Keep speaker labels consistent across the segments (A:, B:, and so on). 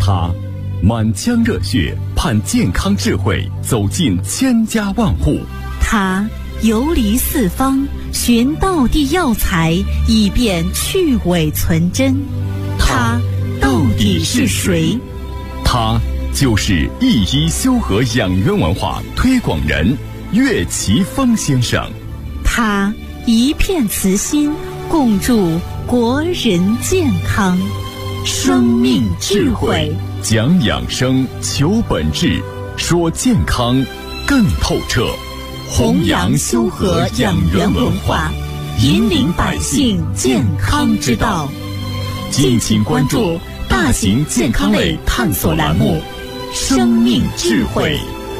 A: 他满腔热血盼健康智慧走进千家万户，
B: 他游离四方寻道地药材，以便去伪存真。他到底是谁？
A: 他就是一一修和养元文化推广人岳奇峰先生。
B: 他一片慈心，共筑国人健康。生命智慧，
A: 讲养生，求本质，说健康更透彻。
B: 弘扬修和养元文化，引领百姓健康之道。敬请关注大型健康类探索栏目《生命智慧》。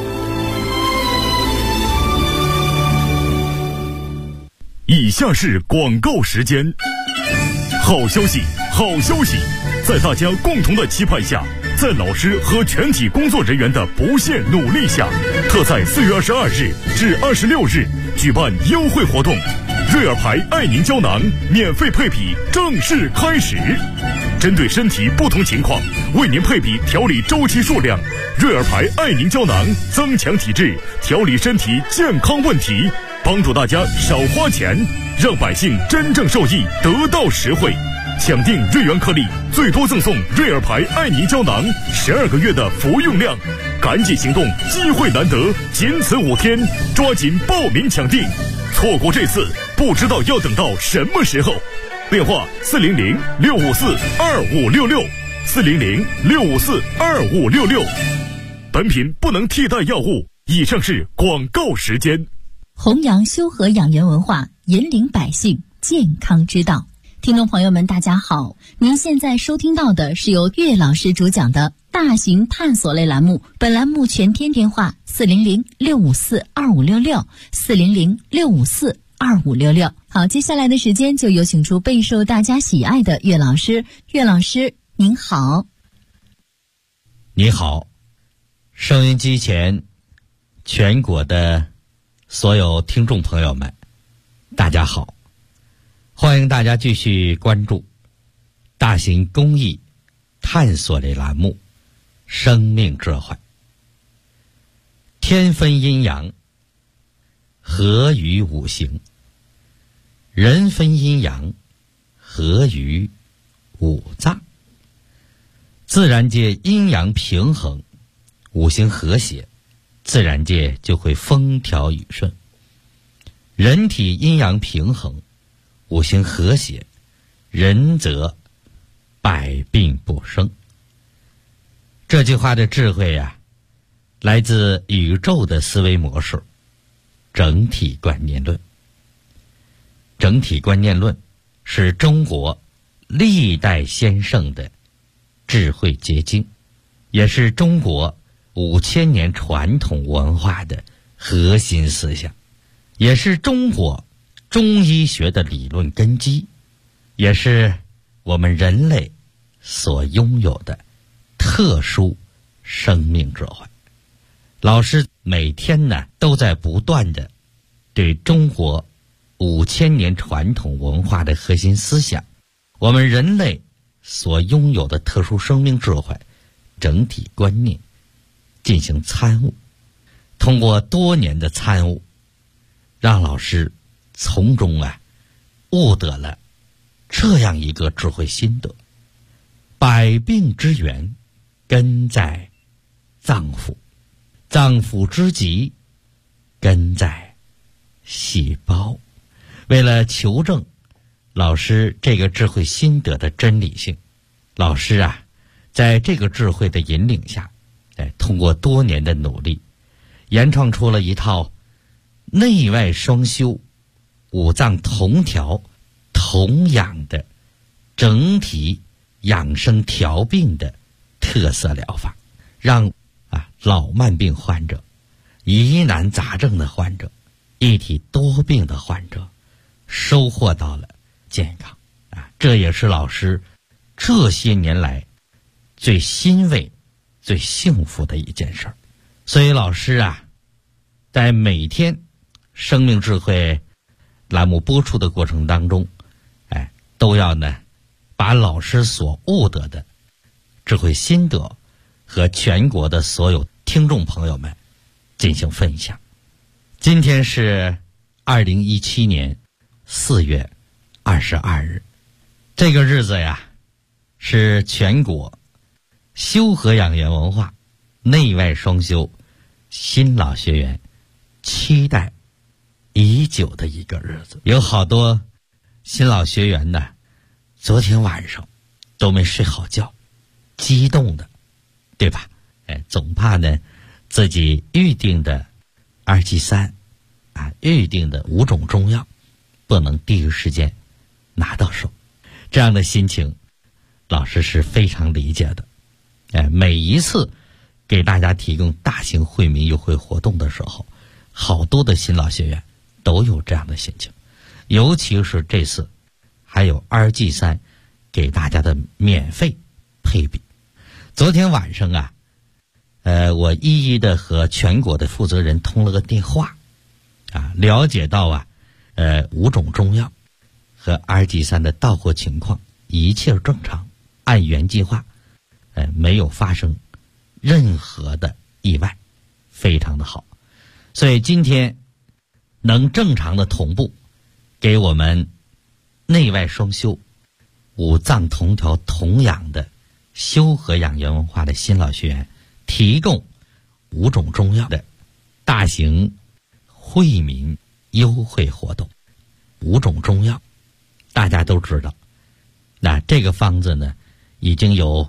C: 以下是广告时间。好消息，好消息！在大家共同的期盼下，在老师和全体工作人员的不懈努力下，特在4月22日至26日举办优惠活动，瑞尔牌爱宁胶囊免费配比正式开始。针对身体不同情况，为您配比调理周期数量。瑞尔牌爱宁胶囊增强体质，调理身体健康问题，帮助大家少花钱，让百姓真正受益，得到实惠。抢订瑞元颗粒，最多赠送瑞尔牌爱宁胶囊12个月的服用量。赶紧行动，机会难得，仅此5天，抓紧报名抢订，错过这次不知道要等到什么时候。电话400-654-2566，400-654-2566。本品不能替代药物。以上是广告时间。
D: 弘扬修和养元文化，引领百姓健康之道。听众朋友们大家好，您现在收听到的是由岳老师主讲的大型探索类栏目，本栏目全天电话400-654-2566，400-654-2566。好，接下来的时间就有请出备受大家喜爱的岳老师。岳老师您好。
E: 你好，收音机前全国的所有听众朋友们大家好，欢迎大家继续关注大型公益探索类栏目《生命智慧》。天分阴阳，合于五行；人分阴阳，合于五脏。自然界阴阳平衡，五行和谐，自然界就会风调雨顺。人体阴阳平衡，五行和谐，人则百病不生。这句话的智慧呀，来自宇宙的思维模式——整体观念论。整体观念论是中国历代先圣的智慧结晶，也是中国5000年传统文化的核心思想，也是中国中医学的理论根基，也是我们人类所拥有的特殊生命智慧。老师每天呢都在不断的对中国5000年传统文化的核心思想，我们人类所拥有的特殊生命智慧、整体观念进行参悟。通过多年的参悟，让老师从中悟得了这样一个智慧心得：百病之源根在脏腑，脏腑之疾根在细胞。为了求证老师这个智慧心得的真理性，老师在这个智慧的引领下，通过多年的努力，研创出了一套内外双修、五脏同调同养的整体养生调病的特色疗法，让老慢病患者、疑难杂症的患者、一体多病的患者收获到了健康。这也是老师这些年来最欣慰、最幸福的一件事儿。所以老师在每天生命智慧栏目播出的过程当中，都要把老师所悟得的智慧心得和全国的所有听众朋友们进行分享。今天是2017年4月22日，这个日子呀，是全国修和养元文化内外双修新老学员期待已久的一个日子。有好多新老学员呢，昨天晚上都没睡好觉，激动的，对吧？总怕呢自己预定的2G3预定的5种中药不能第一时间拿到手，这样的心情老师是非常理解的。每一次给大家提供大型惠民优惠活动的时候，好多的新老学员都有这样的心情，尤其是这次还有2G3给大家的免费配比。昨天晚上啊，我一一的和全国的负责人通了个电话了解到5种中药和2G3的到货情况一切正常，按原计划，没有发生任何的意外，非常的好。所以今天能正常的同步给我们内外双修五脏同调同养的修和养元文化的新老学员提供5种中药的大型惠民优惠活动。5种中药大家都知道，那这个方子呢已经有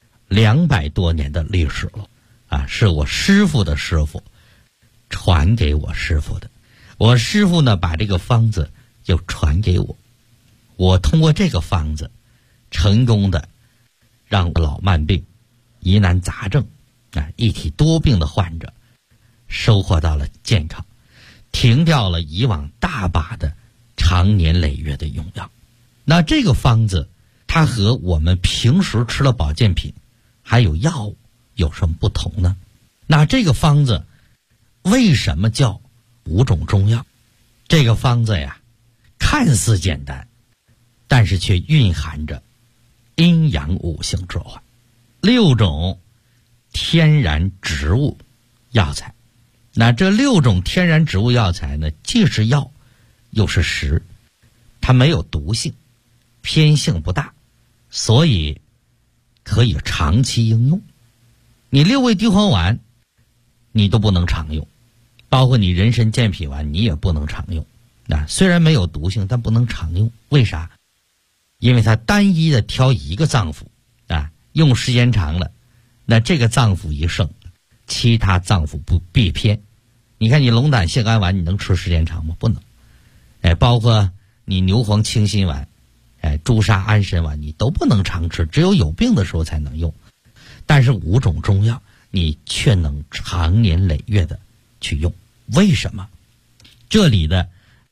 E: 200多年的历史了是我师傅的师傅传给我师傅的，我师傅呢把这个方子又传给我，我通过这个方子成功的让老慢病、疑难杂症一体多病的患者收获到了健康，停掉了以往大把的长年累月的用药。那这个方子它和我们平时吃的保健品还有药物有什么不同呢？那这个方子为什么叫5种中药？这个方子呀看似简单，但是却蕴含着阴阳五行之化，6种天然植物药材。那这6种天然植物药材呢，既是药又是食，它没有毒性，偏性不大，所以可以长期应用。你6味地黄丸你都不能常用，包括你人参健脾丸你也不能常用。虽然没有毒性，但不能常用。为啥？因为它单一的挑一个脏腑用时间长了，那这个脏腑一盛，其他脏腑不必偏。你看你龙胆泻肝丸你能吃时间长吗？不能。包括你牛黄清心丸朱砂安神丸你都不能常吃，只有有病的时候才能用。但是5种中药你却能长年累月的去用。为什么？这里的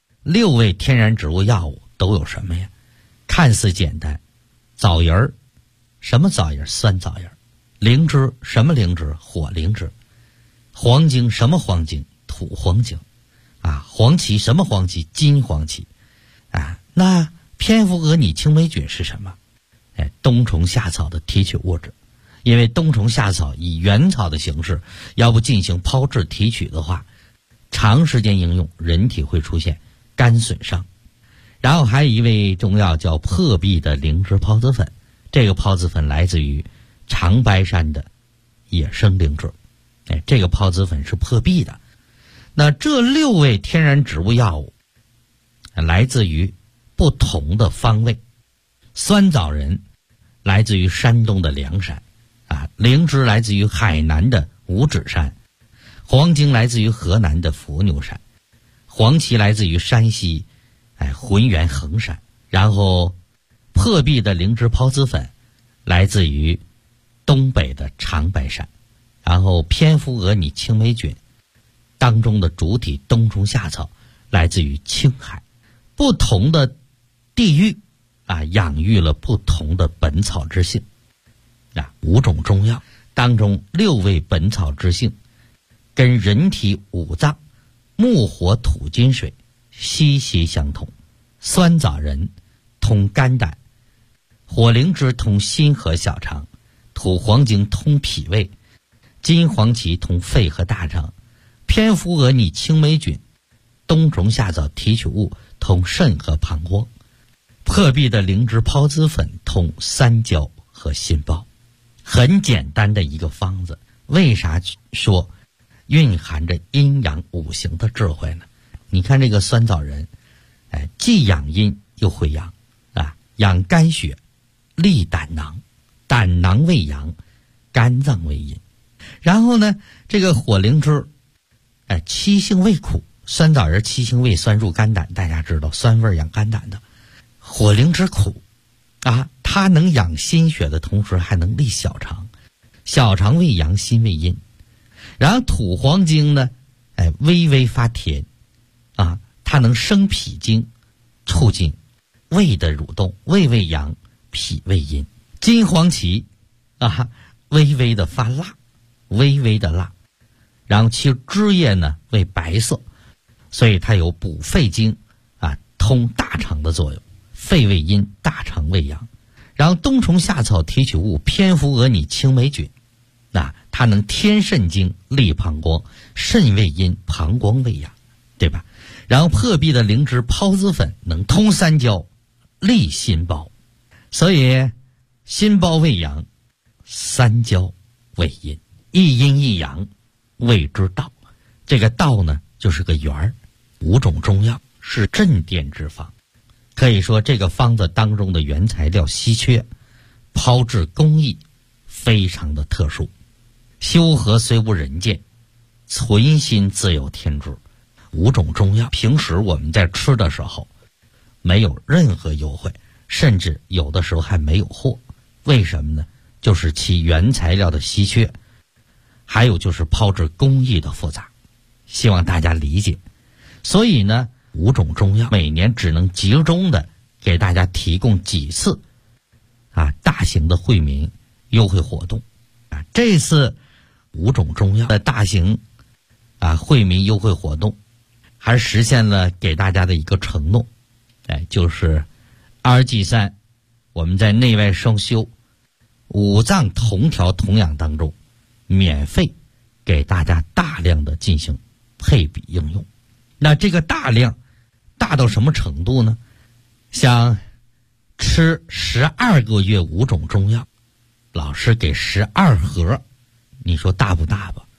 E: 6味天然植物药物都有什么呀？看似简单，枣仁儿，什么枣仁？酸枣仁。灵芝，什么灵芝？火灵芝。黄精，什么黄精？土黄精。黄芪，什么黄芪？金黄芪。那蝙蝠蛾拟青霉菌是什么？冬虫夏草的提取物质。因为冬虫夏草以原草的形式，要不进行抛制提取的话，长时间应用人体会出现肝损伤。然后还有一味中药叫破壁的灵芝孢子粉，这个孢子粉来自于长白山的野生灵芝，这个孢子粉是破壁的。那这6味天然植物药物来自于不同的方位。酸枣仁来自于山东的凉山灵芝来自于海南的五指山，黄精来自于河南的伏牛山，黄芪来自于山西浑源衡山，然后破壁的灵芝孢子粉来自于东北的长白山，然后蝙蝠蛾拟青霉菌当中的主体冬虫夏草来自于青海。不同的地域养育了不同的本草之性5种中药当中6味本草之性跟人体5脏木火土金水息息相通。酸枣仁通肝胆，火灵芝通心和小肠， 土黄精通脾胃，金黄芪通肺和大肠，偏伏额拟青霉菌，冬虫夏草提取物通肾和膀胱，破壁的灵芝孢子粉通三焦和心包。很简单的一个方子，为啥说蕴含着阴阳五行的智慧呢？你看这个酸枣仁，既养阴又会阳啊，养肝血，利胆囊，胆囊为阳，肝脏为阴。然后呢，这个火灵芝，七性味苦，酸枣仁七性味酸入肝胆，大家知道酸味养肝胆的。火灵芝苦啊，它能养心血的同时还能利小肠，小肠为阳，心为阴。然后土黄精呢，微微发甜啊，它能生脾经，促进胃的蠕动，胃为阳，脾为阴。金黄芪啊，微微的发辣，微微的辣，然后其汁液呢为白色，所以它有补肺经啊，通大肠的作用。肺为阴，大肠为阳。然后冬虫夏草提取物偏伏额拟青霉菌，它能添肾经，利膀胱，肾为阴，膀胱为阳，对吧？然后破壁的灵芝孢子粉能通三焦，利心包，所以心包为阳，三焦为阴，一阴一阳谓之道。这个道呢就是个圆儿。5种中药是镇店之方，可以说这个方子当中的原材料稀缺，炮制工艺非常的特殊。修和虽无人见，存心自有天知。5种中药平时我们在吃的时候没有任何优惠，甚至有的时候还没有货。为什么呢？就是其原材料的稀缺，还有就是炮制工艺的复杂，希望大家理解。所以呢，5种中药每年只能集中的给大家提供几次大型的惠民优惠活动这次5种中药的大型惠民优惠活动还实现了给大家的一个承诺，就是2G3我们在内外双修5脏同调同养当中免费给大家大量的进行配比应用。那这个大量大到什么程度呢？像吃12个月5种中药，老师给12盒，你说大不大吧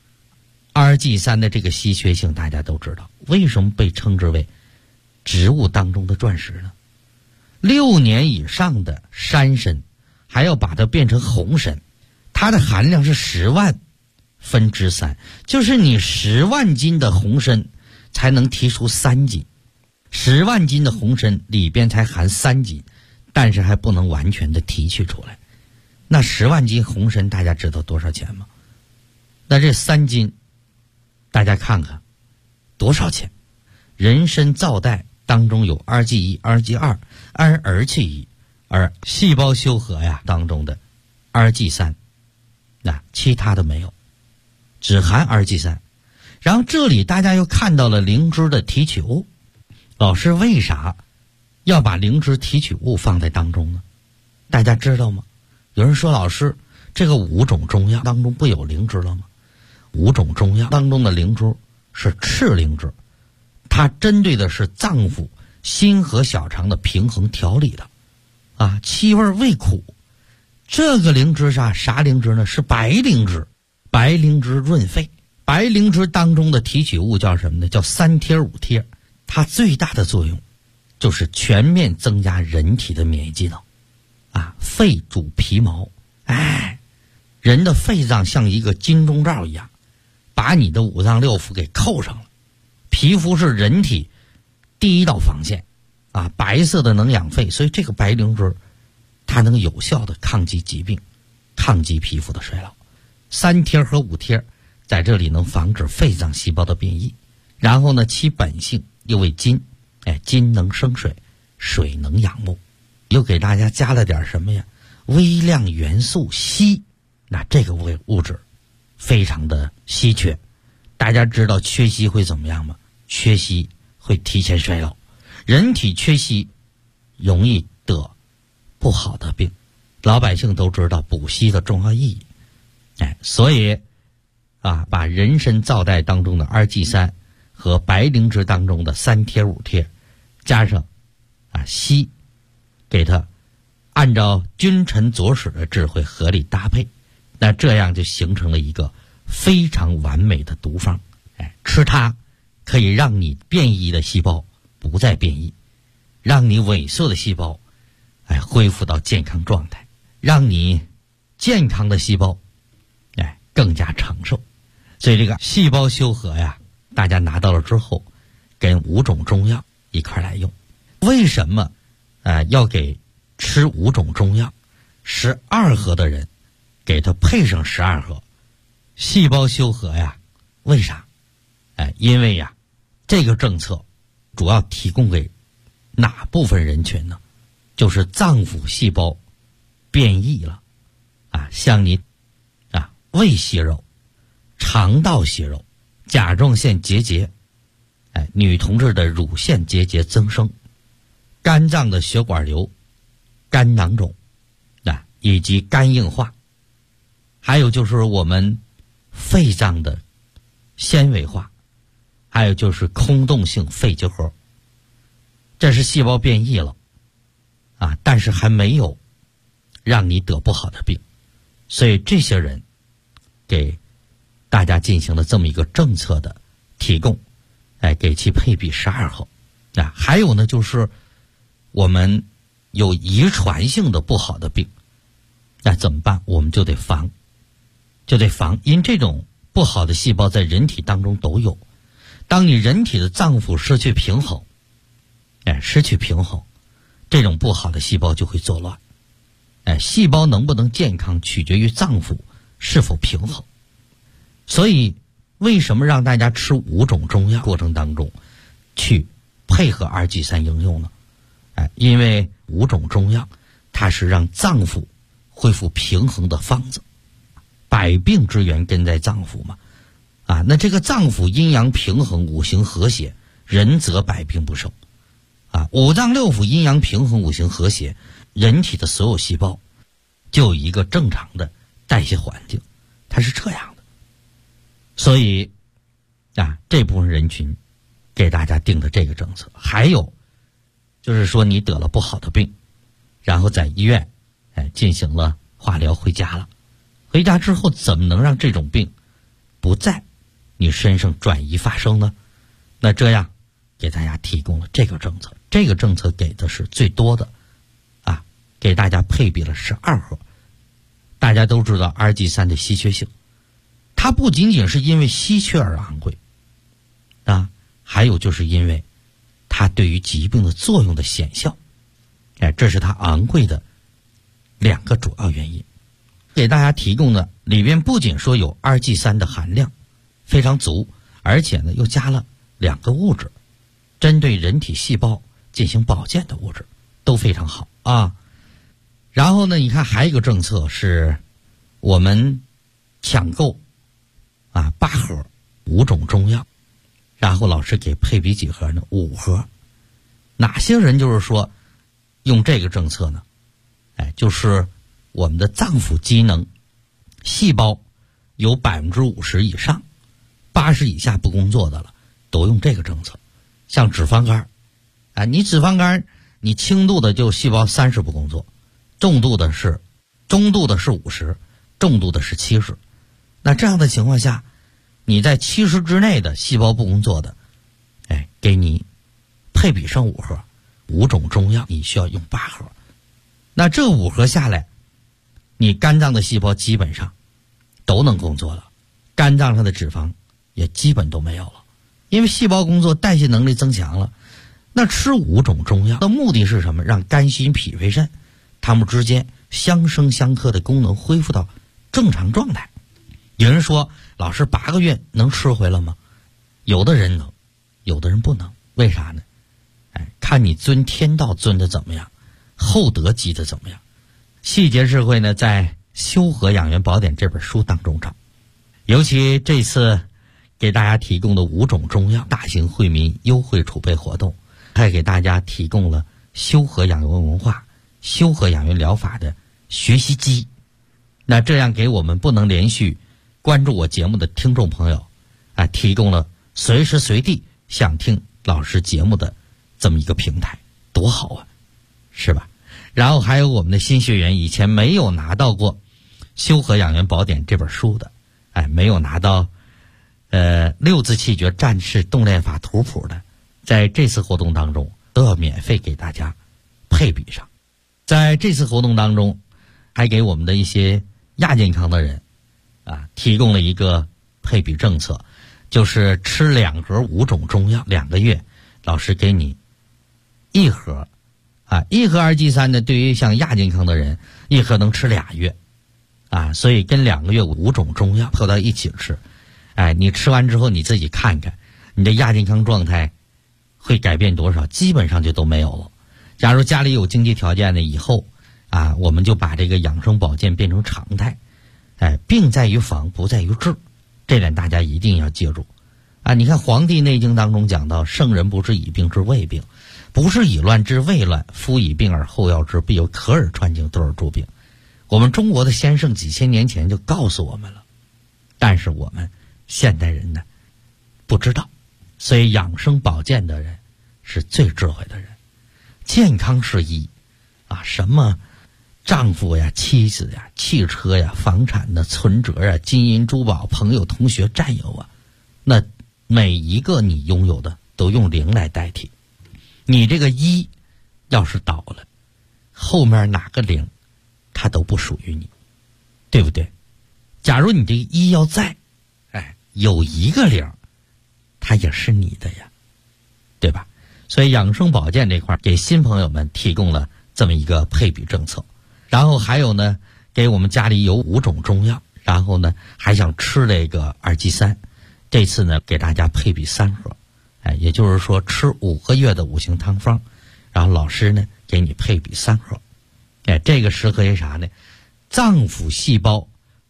E: ？2G3的这个稀缺性大家都知道，为什么被称之为植物当中的钻石呢？6年以上的山参还要把它变成红参，它的含量是10万分之3，就是你10万斤的红参才能提出3斤，10万斤的红参里边才含3斤，但是还不能完全的提取出来。那10万斤红参大家知道多少钱吗？那这3斤大家看看多少钱？人参皂苷当中有 2G1、2G2、2-儿炯1，而细胞修和当中的 2G3， 其他的没有，只含 2G3。然后这里大家又看到了灵芝的提取物，老师为啥要把灵芝提取物放在当中呢？大家知道吗？有人说老师，这个5种中药当中不有灵芝了吗？5种中药当中的灵芝是赤灵芝，它针对的是脏腑、心和小肠的平衡调理的气味味苦。这个灵芝啥灵芝呢？是白灵芝，白灵芝润肺。白灵芝当中的提取物叫什么呢？叫3贴5贴。它最大的作用就是全面增加人体的免疫机能肺主皮毛，人的肺脏像一个金钟罩一样，把你的5脏6腑给扣上了。皮肤是人体第一道防线白色的能养肺，所以这个白灵芝它能有效的抗击疾病，抗击皮肤的衰老。3贴和5贴在这里能防止肺脏细胞的变异。然后呢，其本性又为金，金能生水，水能养木，又给大家加了点什么呀？微量元素硒。那这个物质非常的稀缺，大家知道缺硒会怎么样吗？缺硒会提前衰老，人体缺硒容易得不好的病， 老百姓都知道补硒的重要意义，所以把人参皂苷当中的2G3和白灵芝当中的3贴5贴加上硒，给它按照君臣佐使的智慧合理搭配，那这样就形成了一个非常完美的毒方。吃它可以让你变异的细胞不再变异，让你萎缩的细胞恢复到健康状态，让你健康的细胞更加长寿。所以这个细胞修和呀，大家拿到了之后跟5种中药一块来用。为什么要给吃5种中药12盒的人给他配上12盒细胞修和呀？为啥？因为呀，这个政策主要提供给哪部分人群呢？就是脏腑细胞变异了像你胃息肉、肠道息肉、甲状腺结节，女同志的乳腺结节增生，肝脏的血管瘤、肝囊肿以及肝硬化，还有就是我们肺脏的纤维化，还有就是空洞性肺结核。这是细胞变异了但是还没有让你得不好的病，所以这些人给大家进行了这么一个政策的提供，给其配比12盒。还有呢，就是我们有遗传性的不好的病，那怎么办？我们就得防，因为这种不好的细胞在人体当中都有。当你人体的脏腑失去平衡，这种不好的细胞就会作乱。细胞能不能健康取决于脏腑是否平衡。所以为什么让大家吃5种中药过程当中去配合2G3应用呢？因为5种中药它是让脏腑恢复平衡的方子，百病之源根在脏腑嘛。那这个脏腑阴阳平衡，五行和谐，人则百病不生。五脏六腑阴阳平衡，五行和谐，人体的所有细胞就有一个正常的代谢环境，它是这样的。所以这部分人群给大家定的这个政策。还有就是说，你得了不好的病，然后在医院进行了化疗，回家了，回家之后怎么能让这种病不在你身上转移发生呢？那这样给大家提供了这个政策。这个政策给的是最多的给大家配比了12盒。大家都知道2G3的稀缺性，它不仅仅是因为稀缺而昂贵还有就是因为它对于疾病的作用的显效，这是它昂贵的2个主要原因。给大家提供的里边不仅说有2G3的含量非常足，而且呢又加了2个物质，针对人体细胞进行保健的物质都非常好然后呢，你看还有一个政策是我们抢购8盒5种中药，然后老师给配比几盒呢？5盒。哪些人就是说用这个政策呢？就是我们的脏腑机能细胞有50%以上，80以下不工作的了，都用这个政策。像脂肪肝你脂肪肝你轻度的就细胞30不工作，中度的是50%，重度的是70。那这样的情况下，你在70之内的细胞不工作的给你配比上5盒5种中药，你需要用8盒。那这5盒下来，你肝脏的细胞基本上都能工作了，肝脏上的脂肪也基本都没有了，因为细胞工作，代谢能力增强了。那吃5种中药的目的是什么？让肝心脾肺肾它们之间相生相克的功能恢复到正常状态。有人说，老师8个月能吃回来吗？有的人能，有的人不能。为啥呢？看你遵天道遵的怎么样，厚德积的怎么样。细节智慧呢，在《修和养元宝典》这本书当中找。尤其这次给大家提供的5种中药大型惠民优惠储备活动，还给大家提供了修和养元文化、修和养元疗法的学习机。那这样给我们不能连续关注我节目的听众朋友提供了随时随地想听老师节目的这么一个平台，多好啊，是吧？然后还有我们的新学员以前没有拿到过《修和养元宝典》这本书的，没有拿到六字气诀战士动练法图谱的，在这次活动当中都要免费给大家配比上。在这次活动当中还给我们的一些亚健康的人提供了一个配比政策，就是吃2盒5种中药2个月，老师给你1盒1盒2G3呢，对于像亚健康的人1盒能吃2月所以跟2个月5种中药合到一起吃，你吃完之后你自己看看你的亚健康状态会改变多少，基本上就都没有了。假如家里有经济条件的，以后我们就把这个养生保健变成常态。病在于防，不在于治，这点大家一定要记住你看《黄帝内经》当中讲到，圣人不是以病治未病，不是以乱治未乱，夫以病而后药之，必有可耳穿经，多而助病。我们中国的先圣几千年前就告诉我们了，但是我们现代人呢不知道，所以养生保健的人是最智慧的人。健康是一什么丈夫呀、妻子呀、汽车呀、房产的存折呀、金银珠宝、朋友、同学、战友那每一个你拥有的都用0来代替。你这个1要是倒了，后面哪个0它都不属于你，对不对？假如你这个1要在有1个0，它也是你的呀，对吧？所以养生保健这块给新朋友们提供了这么一个配比政策。然后还有呢，给我们家里有5种中药，然后呢还想吃这个2G3，这次呢给大家配比3盒，也就是说吃5个月的5行汤方，然后老师呢给你配比3盒。这个适合于啥呢？脏腑细胞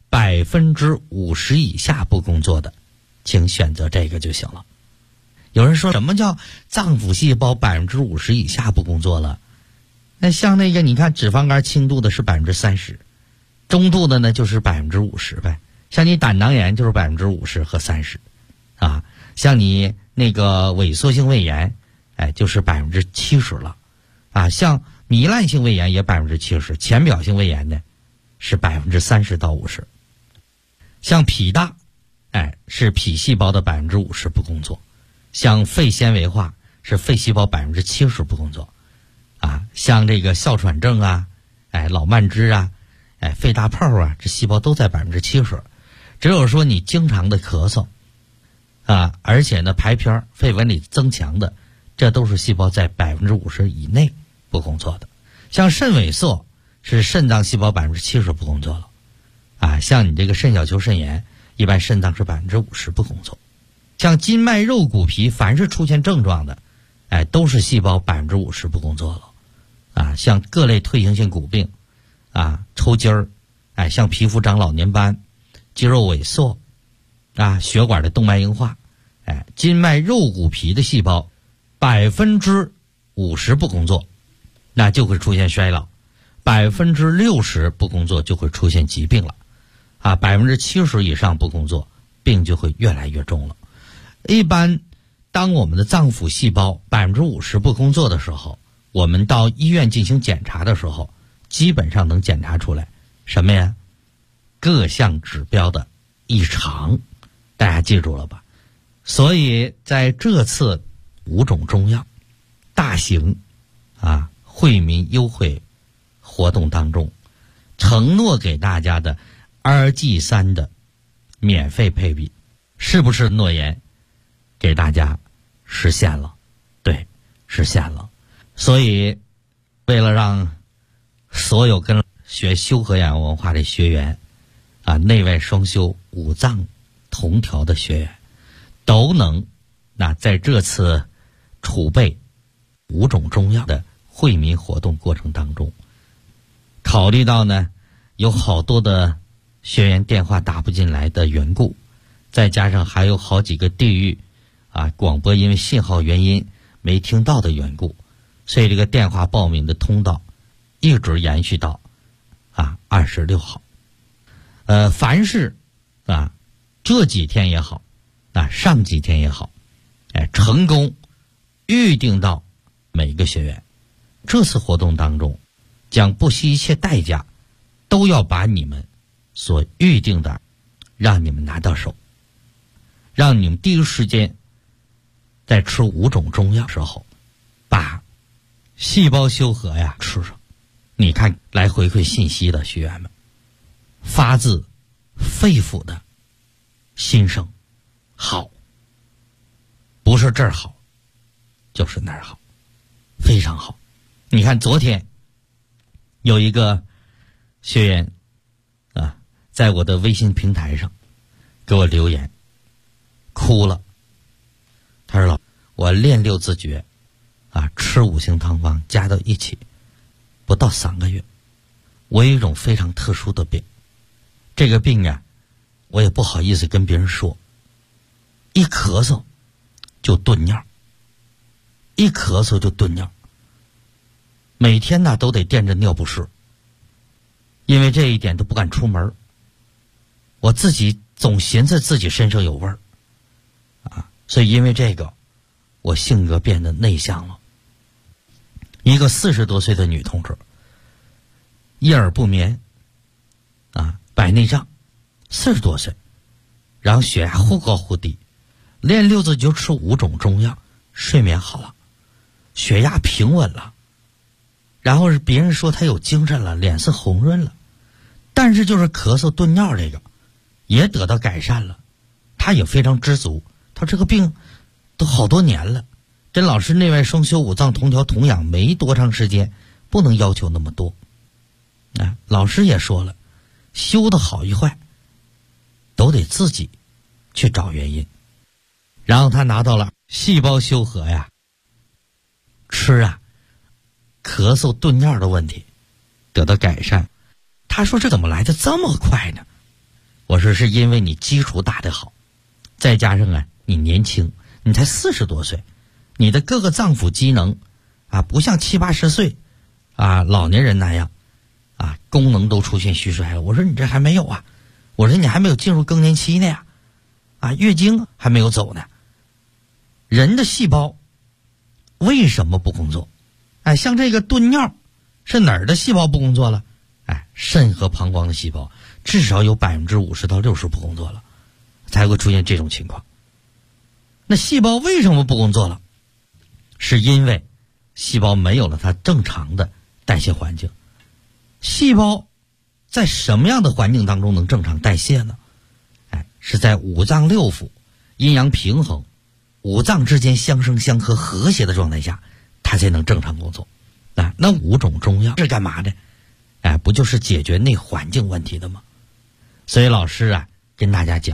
E: 50%以下不工作的，请选择这个就行了。有人说什么叫脏腑细胞50%以下不工作了？那像那个你看脂肪肝轻度的是30%，中度的呢就是50%呗。像你胆囊炎就是50%和30%像你那个萎缩性胃炎就是70%了像糜烂性胃炎也70%，浅表性胃炎呢是30%到50%。像脾大是脾细胞的50%不工作，像肺纤维化是肺细胞70%不工作像这个哮喘症老慢支肺大泡这细胞都在70%。只有说你经常的咳嗽而且呢排片肺纹理增强的，这都是细胞在50%以内不工作的。像肾萎缩是肾脏细胞70%不工作了像你这个肾小球肾炎，一般肾脏是50%不工作。像筋脉肉骨皮，凡是出现症状的都是细胞50%不工作了像各类退行性骨病抽筋儿像皮肤长老年斑、肌肉萎缩血管的动脉硬化筋脉肉骨皮的细胞50%不工作，那就会出现衰老；60%不工作就会出现疾病了70%以上不工作，病就会越来越重了。一般当我们的脏腑细胞50%不工作的时候，我们到医院进行检查的时候，基本上能检查出来什么呀？各项指标的异常，大家记住了吧？所以在这次5种中药大型惠民优惠活动当中，承诺给大家的2G3的免费配比，是不是诺言给大家实现了？对，实现了。所以为了让所有跟学修和养文化的学员内外双修、五脏同调的学员都能在这次储备5种中药的惠民活动过程当中，考虑到呢有好多的学员电话打不进来的缘故，再加上还有好几个地域广播因为信号原因没听到的缘故，所以这个电话报名的通道一直延续到 26号。凡是啊这几天也好，上几天也好，成功预定到每个学员。这次活动当中，将不惜一切代价，都要把你们所预定的让你们拿到手，让你们第一时间在吃5种中药时候把细胞修和呀吃上。你看来回馈信息的学员们，发自肺腑的心声好，不是这儿好就是那儿好，非常好。你看昨天有一个学员在我的微信平台上给我留言，哭了。他说我练6字诀吃5行汤方加到一起不到3个月，我有一种非常特殊的病，这个病我也不好意思跟别人说，一咳嗽就顿尿，一咳嗽就顿尿，每天都得垫着尿不湿，因为这一点都不敢出门。我自己总寻思自己身上有味儿所以因为这个我性格变得内向了。一个40多岁的女同志，夜耳不眠白内障，40多岁，然后血压忽高忽低，练6字就吃5种中药，睡眠好了，血压平稳了，然后是别人说她有精神了，脸色红润了，但是就是咳嗽顿尿这个也得到改善了。她也非常知足，她这个病都好多年了，跟老师内外双修5脏同调同养没多长时间，不能要求那么多老师也说了，修的好与坏都得自己去找原因。然后他拿到了细胞修和吃咳嗽顿尿的问题得到改善。他说这怎么来的这么快呢？我说是因为你基础打得好，再加上你年轻，你才40多岁，你的各个脏腑机能不像70、80岁老年人那样功能都出现虚衰了。我说你这还没有我说你还没有进入更年期呢月经还没有走呢。人的细胞为什么不工作？像这个顿尿是哪儿的细胞不工作了？肾和膀胱的细胞至少有50%到60%不工作了，才会出现这种情况。那细胞为什么不工作了？是因为细胞没有了它正常的代谢环境。细胞在什么样的环境当中能正常代谢呢？是在5脏6腑阴阳平衡，5脏之间相生相克和谐的状态下，它才能正常工作。那5种中药是干嘛的？不就是解决内环境问题的吗？所以老师跟大家讲，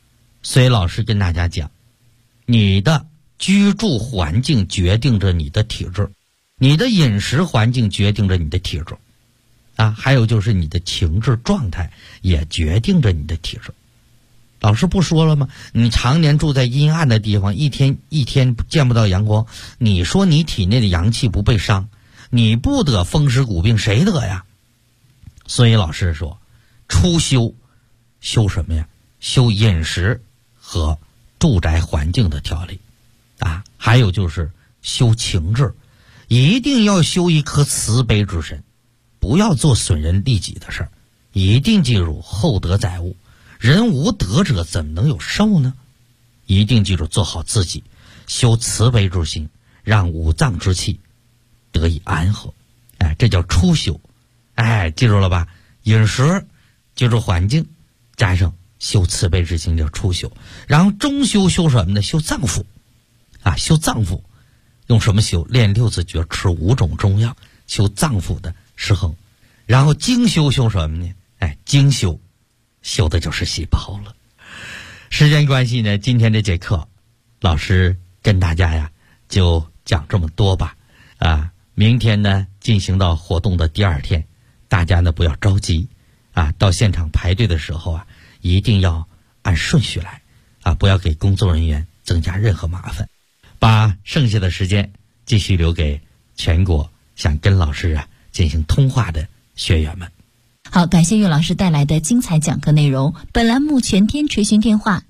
E: 你的居住环境决定着你的体质，你的饮食环境决定着你的体质还有就是你的情志状态也决定着你的体质。老师不说了吗？你常年住在阴暗的地方，一天见不到阳光，你说你体内的阳气不被伤，你不得风湿骨病谁得呀？所以老师说初修什么呀？修饮食和住宅环境的调理还有就是修情志，一定要修一颗慈悲之身，不要做损人利己的事儿，一定记住厚德载物，人无德者怎么能有寿呢？一定记住做好自己，修慈悲之心，让5脏之气得以安和。这叫初修。记住了吧？饮食记住环境，加上修慈悲之心叫初修。然后中修修什么呢？修脏腑修脏腑用什么修？练6字诀，吃5种中药，修脏腑的失衡。然后精修修什么呢？精修的就是细胞了。时间关系呢，今天这节课老师跟大家就讲这么多吧。明天呢进行到活动的第2天，大家呢不要着急到现场排队的时候一定要按顺序来不要给工作人员增加任何麻烦，把剩下的时间继续留给全国想跟老师进行通话的学员们。
D: 好，感谢岳老师带来的精彩讲课内容。本栏目全天垂询电话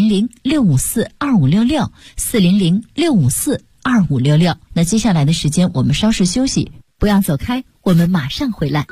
D: 400-654-2566，400-654-2566。那接下来的时间我们稍事休息，不要走开，我们马上回来。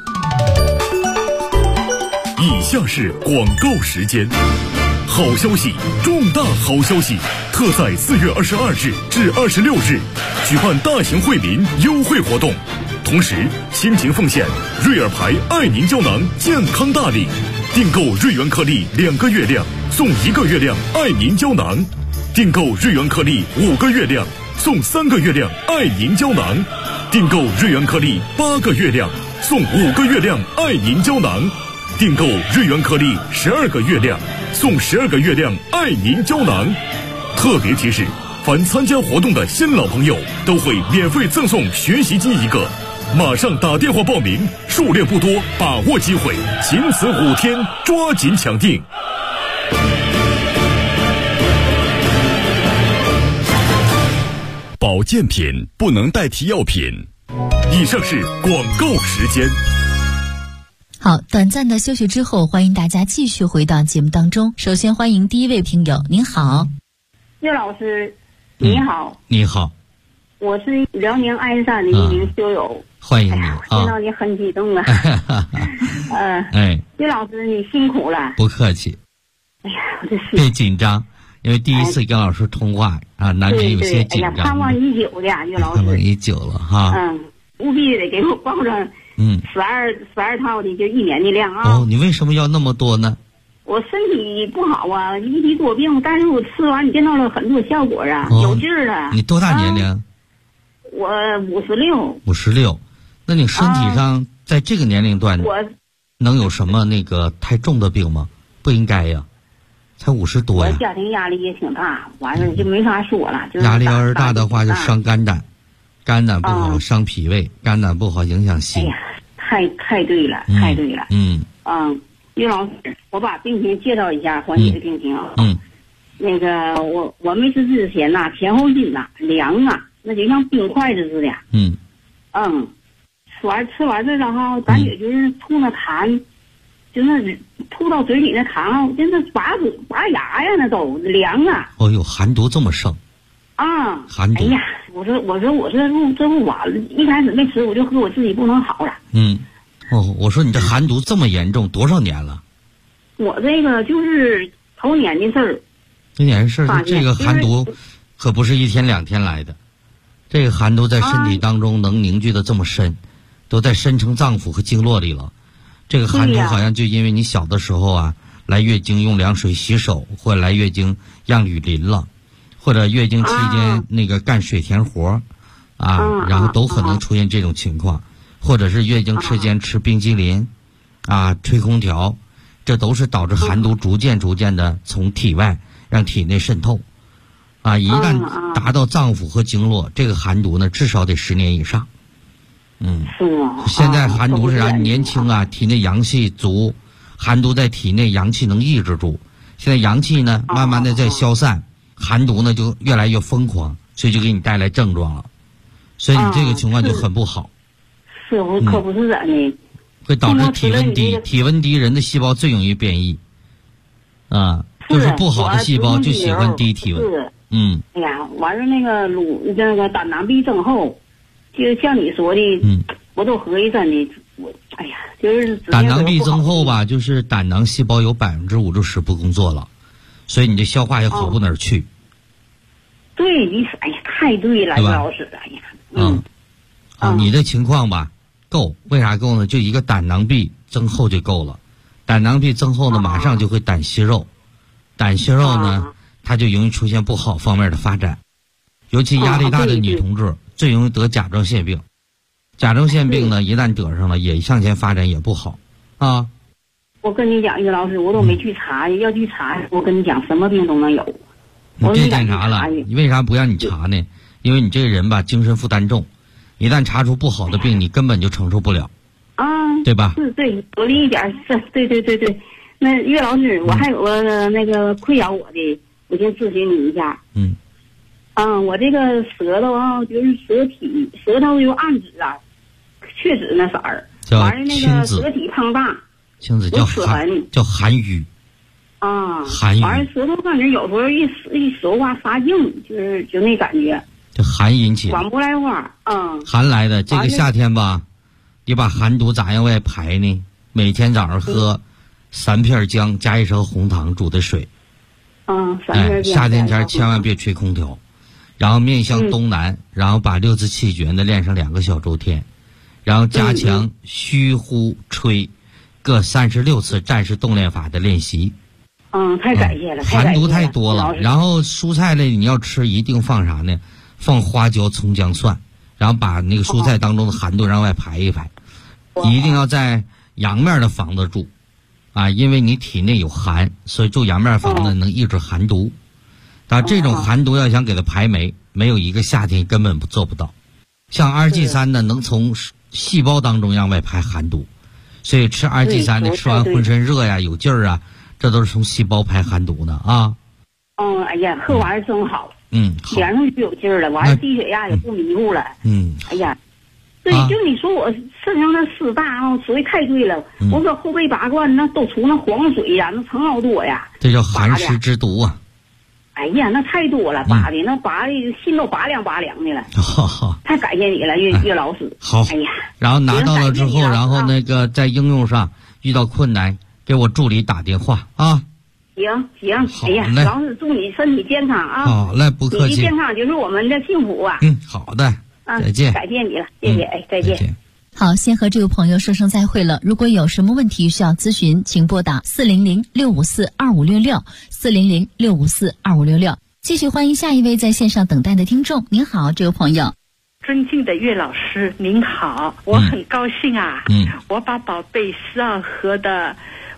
C: 以下是广告时间。好消息，重大好消息！特在4月22日至26日举办大型惠民优惠活动，同时倾情奉献瑞尔牌爱凝胶囊健康大礼，订购瑞元颗粒2个月量送1个月量爱凝胶囊，订购瑞元颗粒5个月量送3个月量爱凝胶囊，订购瑞元颗粒8个月量送5个月量爱凝胶囊，订购瑞元颗粒12个月量送12个月亮爱凝胶囊。特别提示，凡参加活动的新老朋友都会免费赠送学习机1个，马上打电话报名，数量不多，把握机会，仅此5天，抓紧抢订。
A: 保健品不能代替药品。
C: 以上是广告时间。
D: 好，短暂的休息之后，欢迎大家继续回到节目当中。首先欢迎第一位听友，您好。
F: 岳老师，你好。
E: 你好，
F: 我是辽宁鞍山的一名修友。
E: 欢迎你
F: 听到你很激动啊。岳老师，你辛苦了。
E: 不客气。
F: 哎呀，我这是
E: 别紧张，因为第一次跟老师通话啊，难免有些紧张。
F: 盼望已久的岳老师。
E: 盼望已久了哈。
F: 务必得给我报上12套的，就1年的量啊。
E: 哦，你为什么要那么多呢？
F: 我身体不好啊，一体多病，但是我吃完见到了很多效果啊，有劲儿了。
E: 你多大年龄？
F: 我56。
E: 56，那你身体上在这个年龄段，
F: 我
E: 能有什么那个太重的病吗？不应该呀，才50多呀。
F: 我家庭压力也挺大，完了就没法说了。就是
E: 压力要是大的话，就伤肝胆，肝胆不好伤脾胃，肝胆不好影响心。
F: 哎呀，太对了，太对了。岳老师，我把病情介绍一下，缓解的病情啊。那个我没吃之前呐，前后筋呐凉啊，那就像冰块子似的。吃完这然后感觉就是吐那痰，就那吐到嘴里那痰啊，真是拔牙呀，那都凉啊。
E: 哦呦，寒毒这么盛
F: 啊！
E: 寒毒。
F: 哎呀，我说这不晚了，一开始没吃我就喝我自己不能好了。
E: 我说你这寒毒这么严重，多少年了？
F: 我这个就是头年的事儿。
E: 头年的事儿，这个寒毒可不是1天2天来的，这个寒毒在身体当中能凝聚的这么深，都在深层脏腑和经络里了。这个寒毒好像就因为你小的时候啊，来月经用凉水洗手，或者来月经让雨淋了，或者月经期间那个干水田活然后都可能出现这种情况。或者是月经期间吃冰激凌吹空调，这都是导致寒毒逐渐的从体外让体内渗透一旦达到脏腑和经络，这个寒毒呢至少得10年以上。现在寒毒是啥？年轻体内阳气足，寒毒在体内阳气能抑制住，现在阳气呢慢慢的在消散，寒毒呢就越来越疯狂，所以就给你带来症状了，所以你这个情况就很不好。
F: 我可不是怎的，
E: 会导致体温低，体温低人的细胞最容易变异就是不好的细胞就喜欢低体温。
F: 哎呀，完了那个胆囊壁增厚，就像你说的，我都合计真的，哎呀，就是
E: 胆囊壁增厚吧，就是胆囊细胞有5%至10%不工作了，所以你这消化也好不哪儿去。
F: 对，你哎呀，太对了，老师，哎呀，
E: 你的情况吧。够，为啥够呢？就一个胆囊壁增厚就够了，胆囊壁增厚呢，马上就会胆息肉，胆息肉呢，它就容易出现不好方面的发展，尤其压力大的女同志最容易得甲状腺病，甲状腺病呢，一旦得上了，也向前发展也不好
F: 我跟你讲，岳老师，我都没去查，要去查，我跟你讲，什么病都能有。
E: 你别检查了，你为啥不让你查呢？因为你这个人吧，精神负担重。一旦查出不好的病，你根本就承受不了对吧？
F: 是，对，我理一点是，对。那岳老师，我还有个那个困扰我的，我先咨询你一下。我这个舌头就是舌头有暗紫确实那色儿，完了那个舌体胖大，
E: 青紫叫寒瘀。
F: 啊，
E: 寒瘀。
F: 完了舌头感觉有时候一说话发硬，就那感觉。
E: 这寒引起的。
F: 管不来话，
E: 寒来的。这个夏天吧，你把寒毒咋样外排呢？每天早上喝3片姜加1升红糖煮的水。
F: 3片姜。
E: 夏天前千万别吹空调，然后面向东南，然后把6字气诀呢练上2个小周天，然后加强虚呼吹各36次战士动练法的练习。
F: 太感谢了。
E: 寒毒太多了，然后蔬菜类你要吃一定放啥呢？放花椒、葱姜蒜，然后把那个蔬菜当中的寒毒让外排一排。一定要在阳面的房子住啊，因为你体内有寒，所以住阳面房子能抑制寒毒。但这种寒毒要想给它排没有一个夏天根本做不到。像2G3呢，能从细胞当中让外排寒毒，所以吃2G3的吃完浑身热呀、有劲儿啊，这都是从细胞排寒毒的啊。
F: 哎呀，喝完真好。
E: 好。
F: 脸上就有劲儿了，完了低血压也不迷糊了。哎呀，对，就你说我身上那湿大说的太对了。我搁后背拔罐那都出那黄水呀，那成老多呀。
E: 这叫寒湿之毒啊。
F: 哎呀，那太多了，拔的心都拔凉的了。太感谢你了，岳老师。
E: 好。
F: 哎呀，
E: 然后拿到了之后，然后那个在应用上遇到困难，给我助理打电话啊。
F: 行，哎呀，老师祝你身体健康啊！
E: 好嘞，不客气。
F: 你的健康就是我们的幸福啊！
E: 好的，再见。
F: 感谢你了，谢谢，再见。
D: 好，先和这位朋友说声再会了。如果有什么问题需要咨询，请拨打400-654-2566，400-654-2566。继续欢迎下一位在线上等待的听众。您好，这位朋友。
G: 尊敬的岳老师，您好，我很高兴啊！我把宝贝12盒的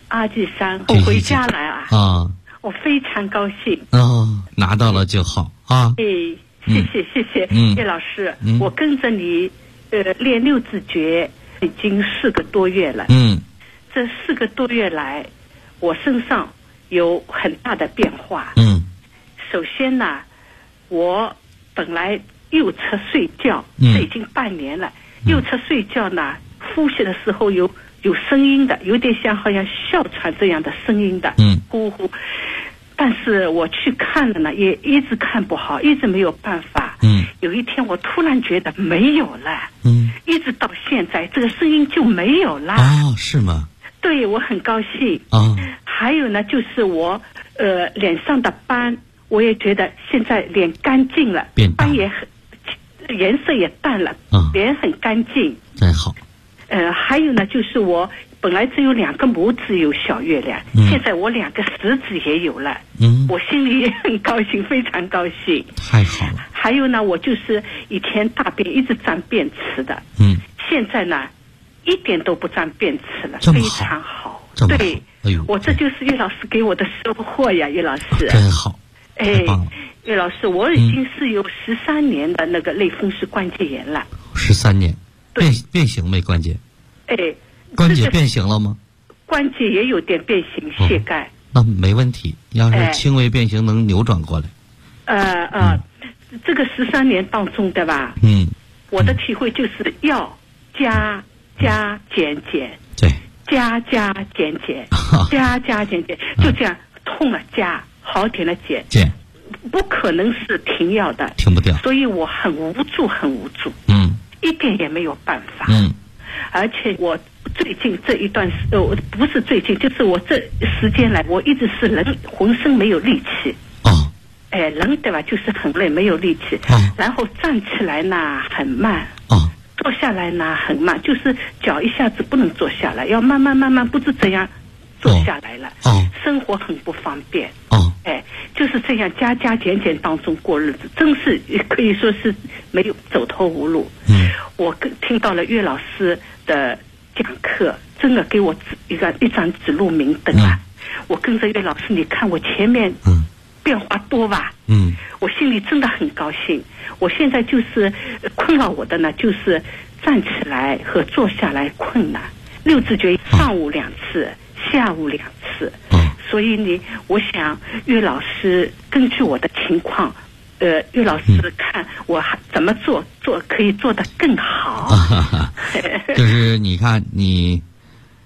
G: 2G3回家来啊！我非常高兴。
E: 拿到了就好啊！
G: 谢谢岳老师，我跟着你练6字诀已经4个多月了。这4个多月来，我身上有很大的变化。首先呢，我本来右侧睡觉，这已经半年了。右侧睡觉呢，呼吸的时候有声音的，有点像好像哮喘这样的声音的，呼呼。但是我去看了呢，也一直看不好，一直没有办法。有一天我突然觉得没有了，一直到现在这个声音就没有了。
E: 是吗？
G: 对，我很高兴。还有呢，就是我脸上的斑，我也觉得现在脸干净了，斑也很颜色也淡了，脸很干净，
E: 真好。
G: 还有呢，就是我本来只有2个拇指有小月亮，现在我2个食指也有了，我心里也很高兴，非常高兴。
E: 太好了。
G: 还有呢，我就是以前大便一直沾便池的，现在呢一点都不沾便池了，非常好。对，我这就是岳老师给我的收获呀，岳老师。
E: 真好。
G: 岳老师，我已经是有13年的那个类风湿关节炎了。
E: 13年。变形没关节？关节变形了吗？
G: 关节也有点变形，膝盖。
E: 那没问题，要是轻微变形能扭转过来。
G: 这个13年当中，对吧？我的体会就是要加减，
E: 对，
G: 加减，加减，就这样痛了加，好点了减，不可能是停药的，
E: 停不掉。
G: 所以我很无助，一点也没有办法。而且我最近这一段不是最近，就是我这时间来，我一直是人浑身没有力气。人对吧，就是很累，没有力气。然后站起来呢很慢，坐下来呢很慢，就是脚一下子不能坐下来，要慢慢不知怎样坐下来了。生活很不方便。就是这样加减当中过日子，真是可以说是没有走投无路。我听到了岳老师的讲课，真的给我一盏指路明灯啊！我跟着岳老师，你看我前面变化多吧？我心里真的很高兴。我现在就是困扰我的呢，就是站起来和坐下来困难。6字诀上午2次，下午2次。所以我想岳老师根据我的情况，岳老师看我怎么做可以做得更好。
E: 就是你看你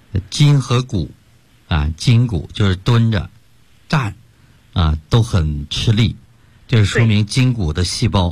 E: 筋和骨筋骨就是蹲着、站都很吃力，就是说明筋骨的细胞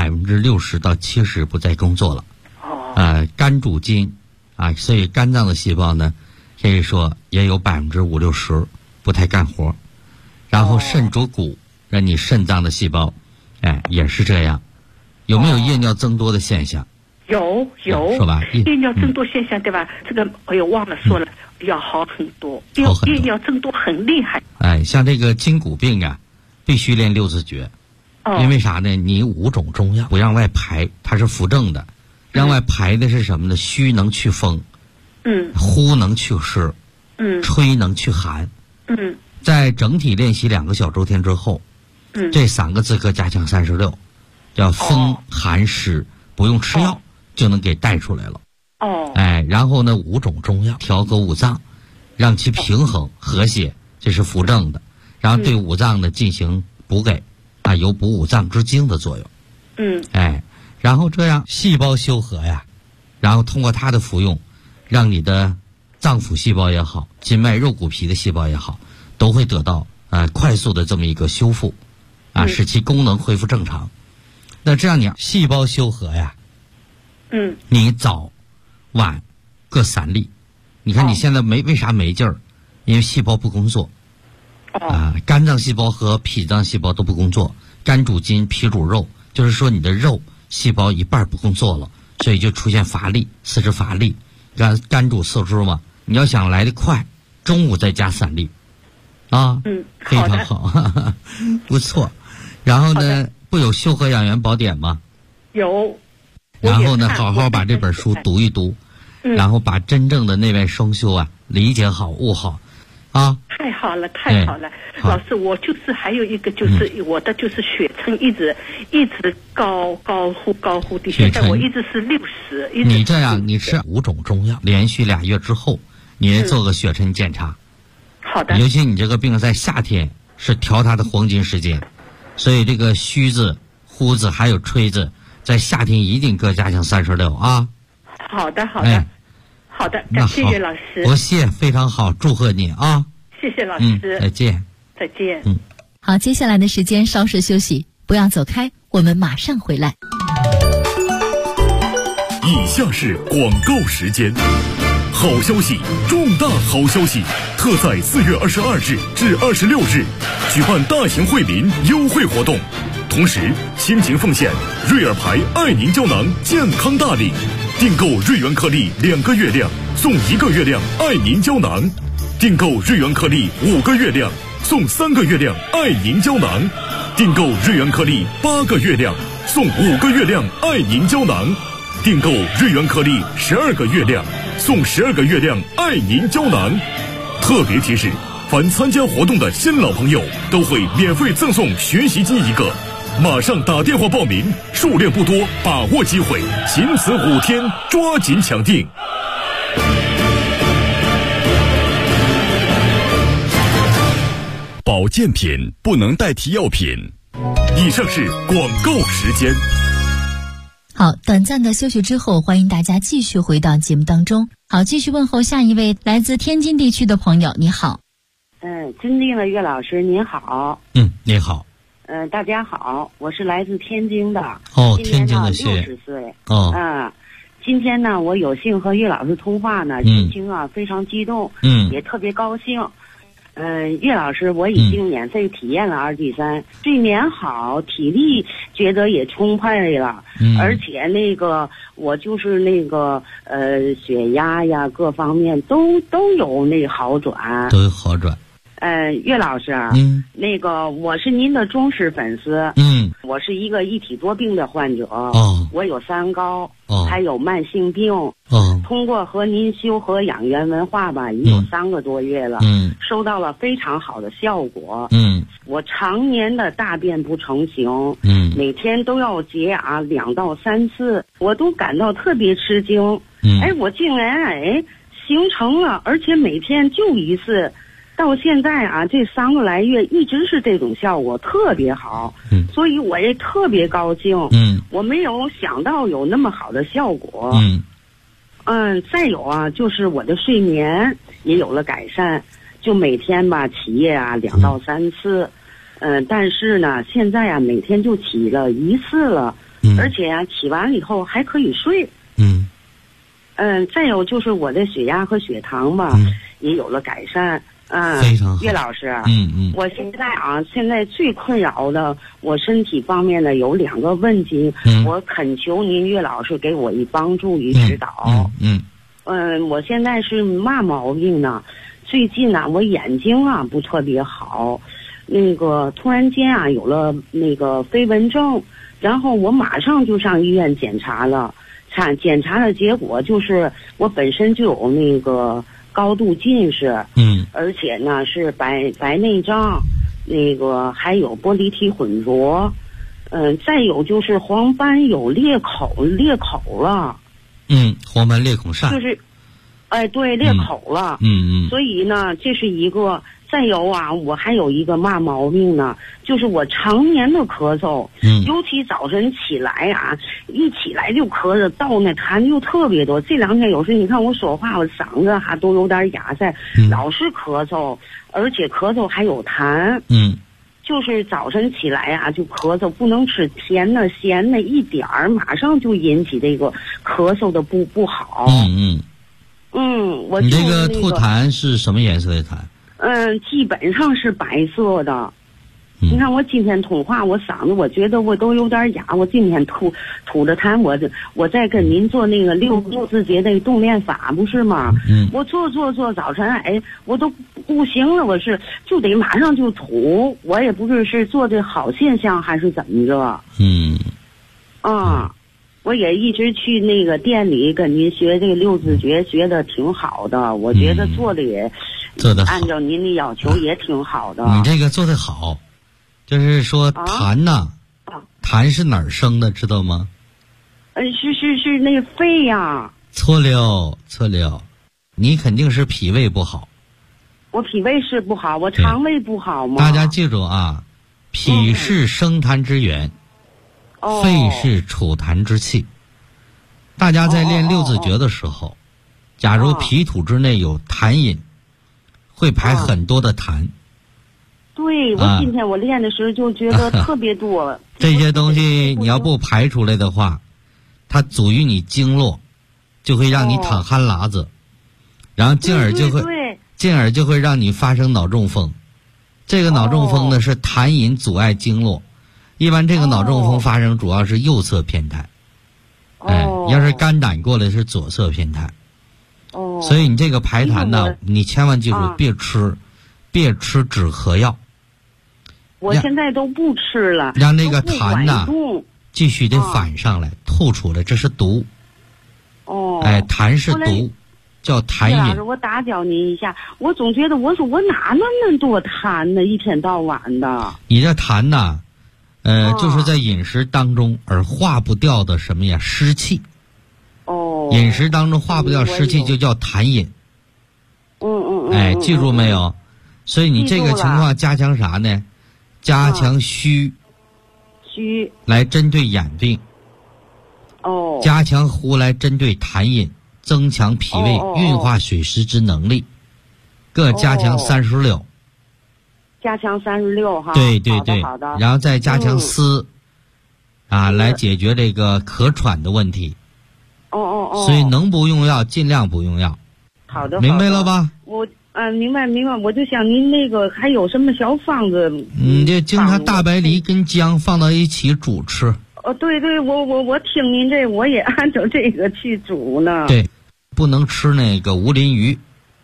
E: 60%到70%不再工作了。肝主筋所以肝脏的细胞呢，可以说也有50%-60%不太干活。然后肾主骨，让你肾脏的细胞也是这样。有没有夜尿增多的现象？
G: 有
E: 是吧？
G: 夜尿增多现象对吧？这个忘了说了，要好很多。夜尿增多很厉害。
E: 像这个筋骨病必须练六字诀。因为啥呢？你5种中药不让外排，它是扶正的。让外排的是什么呢？虚能去风，呼能去湿，吹能去寒。在整体练习2个小周天之后，这3个字科加强36，叫风寒湿，不用吃药就能给带出来了。然后呢，5种中药调和五脏，让其平衡和谐，这是扶正的。然后对五脏呢进行补给，有补五脏之精的作用。然后这样细胞修和然后通过它的服用，让你的脏腑细胞也好，筋脉肉骨皮的细胞也好，都会得到快速的这么一个修复使其功能恢复正常。那这样你细胞修和你早晚各3粒。你看你现在为啥没劲儿？因为细胞不工作。肝脏细胞和脾脏细胞都不工作。肝主筋，脾主肉，就是说你的肉细胞一半不工作了，所以就出现乏力，四肢乏力。肝主四肢嘛，你要想来得快，中午再加3粒非常好不错。然后呢，不有修和养元宝典吗？
G: 有。
E: 然后呢，好好把这本书读一读，然后把真正的内外双修理解好、悟好
G: 太好了，太好了。老师，我就是还有一个就是我的就是血沉一直高呼的，现在我一直是60。
E: 你这样，你吃5种中药，连续2月之后，你做个血沉检查。
G: 好的。
E: 尤其你这个病在夏天是调它的黄金时间，所以这个虚字、呼字还有吹字，在夏天一定各加强36
G: 好的。好的，感谢岳老师。
E: 不谢，非常好，祝贺你
G: 谢谢老师。
E: 再见。
G: 再见。
D: 好，接下来的时间稍事休息，不要走开，我们马上回来。
C: 以下是广告时间。好消息，重大好消息！特在4月22日至26日举办大型惠民优惠活动，同时亲情奉献瑞尔牌爱宁胶囊健康大礼，订购瑞元颗粒2个月亮送1个月亮爱宁胶囊，订购瑞元颗粒5个月亮送3个月亮爱宁胶囊，订购瑞元颗粒8个月亮送5个月亮爱宁胶囊，订购瑞元颗粒12个月亮送12个月亮爱宁胶囊。特别提示，凡参加活动的新老朋友都会免费赠送学习机1个，马上打电话报名，数量不多，把握机会，仅此5天，抓紧抢订。
A: 保健品不能代替药品。
C: 以上是广告时间。
D: 好，短暂的休息之后，欢迎大家继续回到节目当中。好，继续问候下一位来自天津地区的朋友，你好。
F: 尊敬的岳老师您好。
E: 你好。
F: 大家好，我是来自天津的。
E: 天津的
F: 60岁。今天呢，我有幸和岳老师通话呢，心情非常激动，也特别高兴。岳老师，我已经免费体验了2G3，睡眠好，体力觉得也充沛了，而且我就是血压呀各方面都有好转，
E: 都有好转。
F: 岳老师，我是您的忠实粉丝，我是一个一体多病的患者，我有三高，还有慢性病，通过和您修和养元文化吧，已有3个多月了，收到了非常好的效果，我常年的大便不成形，每天都要洁牙2到3次，我都感到特别吃惊，我竟然形成了，而且每天就1次。到现在这3个来月一直是这种效果，特别好，所以我也特别高兴，我没有想到有那么好的效果， 再有啊，就是我的睡眠也有了改善，就每天吧起夜啊2到3次，但是呢，现在啊每天就起了1次了，而且啊起完了以后还可以睡。再有就是我的血压和血糖吧，也有了改善。
E: 非常好。
F: 岳老师，我现在最困扰的我身体方面的有2个问题，我恳求您岳老师给我一帮助与指导。我现在是嘛毛病呢？最近啊，我眼睛啊不特别好，那个突然间啊有了那个飞蚊症，然后我马上就上医院检查了，检查的结果就是我本身就有那个高度近视，而且呢是白内障，那个还有玻璃体混浊，再有就是黄斑有裂口了，
E: 黄斑裂孔疝，
F: 就是，对，裂口了，所以呢这是一个。再有啊，我还有一个嘛毛病呢，就是我常年的咳嗽，尤其早晨起来啊，一起来就咳嗽，到那痰就特别多。这2天有时你看我说话，我嗓子还都有点哑塞，老是咳嗽，而且咳嗽还有痰。就是早晨起来啊就咳嗽，不能吃甜的咸的一点儿，马上就引起这个咳嗽的不好。我
E: 你这个吐痰是什么颜色的痰？
F: 基本上是白色的。你看我今天通话，我嗓子我觉得我都有点哑，我今天吐着痰，我在跟您做那个六字节的动练法，不是吗？我做早晨，我都不行了，我是就得马上就吐，我也不知是做的好现象还是怎么着。我也一直去那个店里跟您学这个六字诀，学的挺好的，我觉得做的也按照您的要求也挺好的。
E: 你这个做的好，就是说痰呐，痰是哪儿生的，知道吗？
F: 是那个肺呀。
E: 错了，你肯定是脾胃不好。
F: 我脾胃是不好，我肠胃不好吗？
E: 大家记住啊，脾是生痰之源。肺是储痰之器。大家在练六字诀的时候，假如脾土之内有痰饮，会排很多的痰。
F: 对，我今天我练的时候就觉得特别多。
E: 这些东西你要不排出来的话，它阻于你经络，就会让你淌汗喇子，然后进而就会让你发生脑中风。这个脑中风呢是痰饮阻碍经络。一般这个脑中风发生主要是右侧偏瘫，要是肝胆过来是左侧偏瘫，所以你这个排痰呢，你千万记住别吃止咳药。
F: 我现在都不吃了，
E: 让那个痰呢继续得反上来，吐出来，这是毒。痰是毒，叫痰饮。
F: 我打搅您一下，我总觉得我说我哪那么多痰呢，一天到晚的。
E: 你这痰呢？就是在饮食当中而化不掉的什么呀？湿气。饮食当中化不掉湿气就叫痰饮。记住没有？所以你这个情况加强啥呢？加强虚来针对眼病。加强呼来针对痰饮，增强脾胃运化水湿之能力。各加强36。
F: 加强36哈，
E: 对，
F: 好的，
E: 然后再加强丝，来解决这个咳喘的问题。所以能不用药尽量不用药。
F: 好的，
E: 明白了吧？
F: 我明白，我就想您那个还有什么小方子？
E: 这经常大白梨跟姜放到一起煮吃。
F: 对，我听您这，我也按照这个去煮呢。
E: 对，不能吃那个无鳞鱼。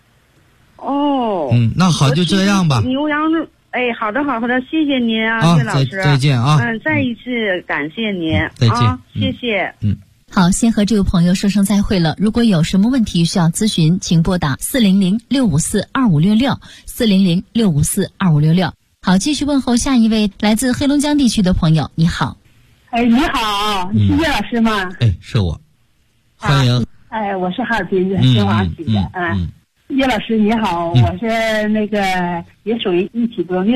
E: 那好，就这样吧。
F: 牛羊肉，好的，谢谢您啊，岳老师。
E: 再见啊。
F: 再一次感谢您。
E: 再见，
F: 谢谢。
D: 好，先和这位朋友说声再会了。如果有什么问题需要咨询，请拨打400-654-2566，400-654-2566。好，继续问候下一位来自黑龙江地区的朋友。你好。
H: 你好，是岳老师吗？
E: 是我。欢迎。
H: 我是哈尔滨的新华区的。岳老师你好，我是那个也属于一体多病，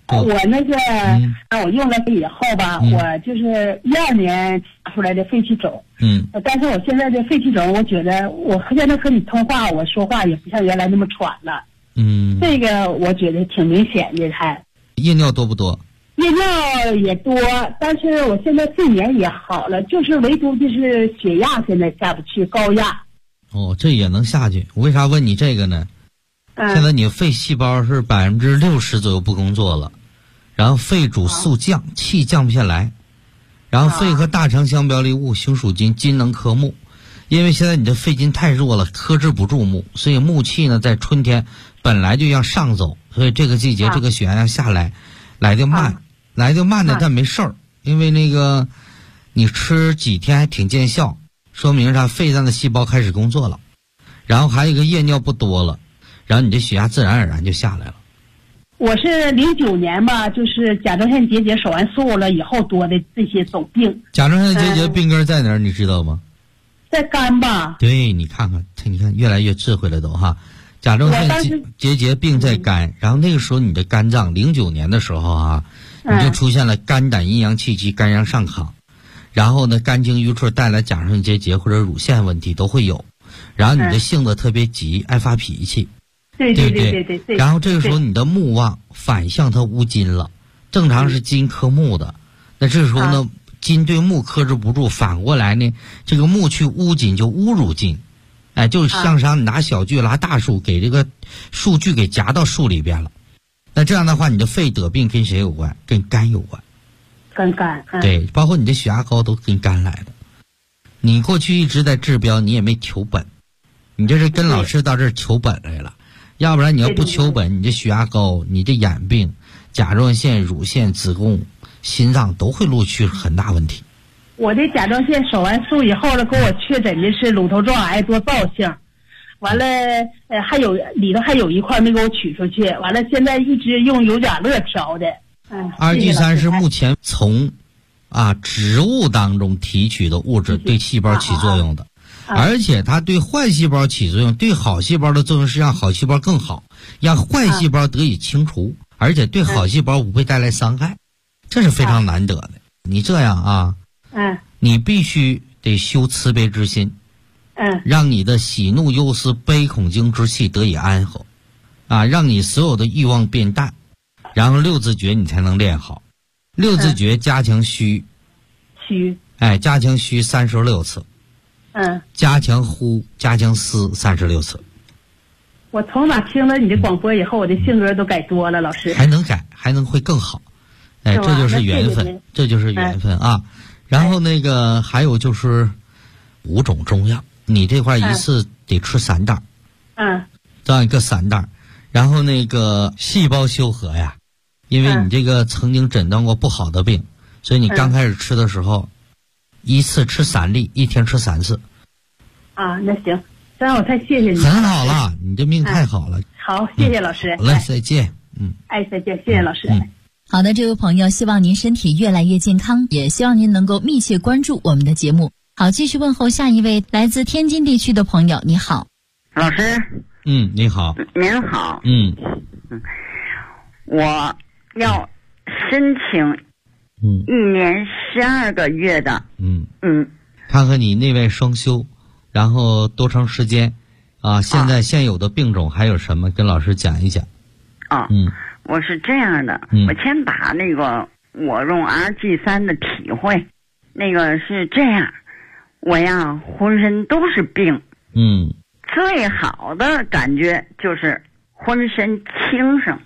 H: 我那个我用了以后吧，我就是12年查出来的肺气肿。但是我现在的肺气肿，我觉得我现在和你通话，我说话也不像原来那么喘了。这个我觉得挺明显的。还
E: 夜尿多不多？
H: 夜尿也多，但是我现在睡眠也好了，就是唯独就是血压现在下不去，高压。
E: 哦，这也能下去。我为啥问你这个呢？现在你肺细胞是60%左右不工作了，然后肺主肃降，气降不下来，然后肺和大肠相表里物，形属金，金能克木。因为现在你的肺金太弱了，克制不住木，所以木气呢在春天本来就要上走，所以这个季节这个血压要下来，来得慢，来得慢的但没事儿，因为那个你吃几天还挺见效，说明啥？肺脏的细胞开始工作了，然后还有一个夜尿不多了，然后你的血压自然而然就下来了。
H: 我是09年吧，就是甲状腺结节手完术了以后多的这些总病。
E: 甲状腺结节病根在哪儿？你知道吗？
H: 在肝吧。
E: 对，你看看，你看越来越智慧了都哈。甲状腺结节病在肝，然后那个时候你的肝脏09年的时候啊，你就出现了肝胆阴阳气机、肝阳上亢，然后呢肝经淤出带来甲状腺结节或者乳腺问题都会有，然后你的性子特别急，爱发脾气。
H: 对。
E: 然后这个时候你的木旺反向它乌金了，正常是金克木的，那这个时候呢，金对木克制不住，反过来呢，这个木去乌金就侮辱金，就像啥你拿小锯拉大树，给这个树锯给夹到树里边了。那这样的话，你的肺得病跟谁有关？跟肝有关。
H: 跟肝。
E: 对，包括你的血压高都跟肝来的。你过去一直在治标，你也没求本，你这是跟老师到这儿求本来了。要不然你要不求本，你这血压高，你这眼病、甲状腺、乳腺、子宫、心脏都会录取很大问题。
H: 我的甲状腺手完术以后了，给我确诊的是乳头状癌多灶性，完了还有里头还有一块没给我取出去，完了现在一直用尤甲乐调的。
E: 2G3是目前从植物当中提取的物质，对细胞起作用的。而且它对坏细胞起作用，对好细胞的作用是让好细胞更好，让坏细胞得以清除，而且对好细胞不会带来伤害，这是非常难得的。你这样你必须得修慈悲之心，让你的喜怒忧思悲恐惊之气得以安和，让你所有的欲望变淡，然后六字诀你才能练好。六字诀加强虚，加强虚36次。加强呼，加强思36次。
H: 我从哪听了你的广播以后，我的性格都改多了，老师。
E: 还能改，还能会更好。这就是缘分，这就是缘分啊。然后那个还有就是5种中药，你这块一次得吃3袋。这样一个3袋。然后那个细胞修和呀，因为你这个曾经诊断过不好的病，所以你刚开始吃的时候，一次吃3粒，一天吃3次。
H: 那行，真我太谢谢你。
E: 很好了，你这命太好了。
H: 好，谢谢老师。
E: 好嘞，再见。
H: 再见，谢谢老师。
D: 好的，这位朋友，希望您身体越来越健康，也希望您能够密切关注我们的节目。好，继续问候下一位来自天津地区的朋友，你好。
I: 老师。
E: 你好。
I: 您好。我要申请1年12个月的。
E: 看看你内外双修，然后多长时间现在现有的病种还有什么，跟老师讲一讲。
I: 我是这样的，我先把那个我用 RG3 的体会，那个是这样，我呀浑身都是病，最好的感觉就是浑身轻省，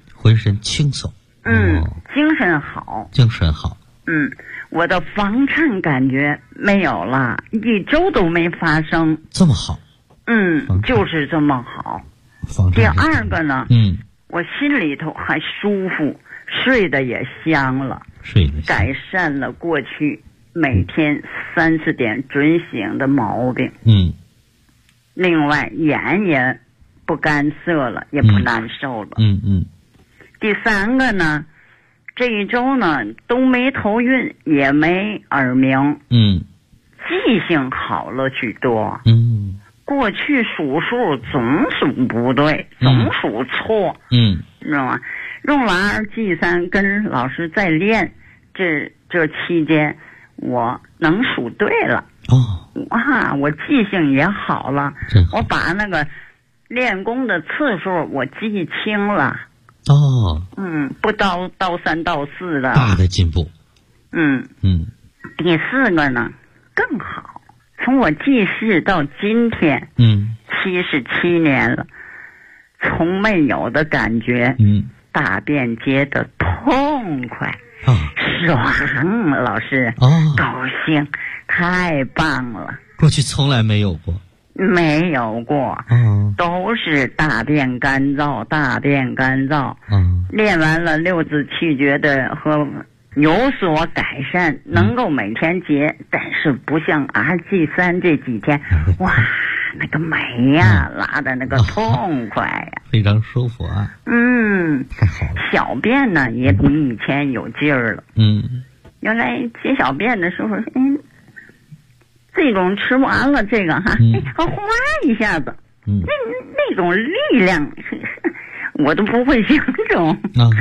I: 精神好，我的房颤感觉没有了，1周都没发生，
E: 这么好，
I: 就是这么好。第二个呢，我心里头还舒服，睡得也香了，改善了过去每天3、4点准醒的毛病。另外眼也不干涩了，也不难受了。第3个呢，这一周呢都没头晕，也没耳鸣。记性好了许多。过去数数总数不对，总数错。知道吗？ 用了2G3跟老师在练，这期间我能数对了。哇，我记性也好了，我把那个练功的次数我记清了。不到3到4的
E: 大的进步。
I: 第4个呢更好，从我记事到今天，77年了，从没有的感觉，大便接的痛快，爽，老师，高兴，太棒了。
E: 过去从来没有过。
I: 没有过，都是大便干燥，练完了6字气诀的和有所改善，能够每天结，但是不像RG3这几天，哇，那个美呀，拉的那个痛快呀，
E: 非常舒服啊。太好了。
I: 小便呢也比以前有劲儿了。原来解小便的时候，这种吃完了这个哗一下子，那种力量，我都不会形容。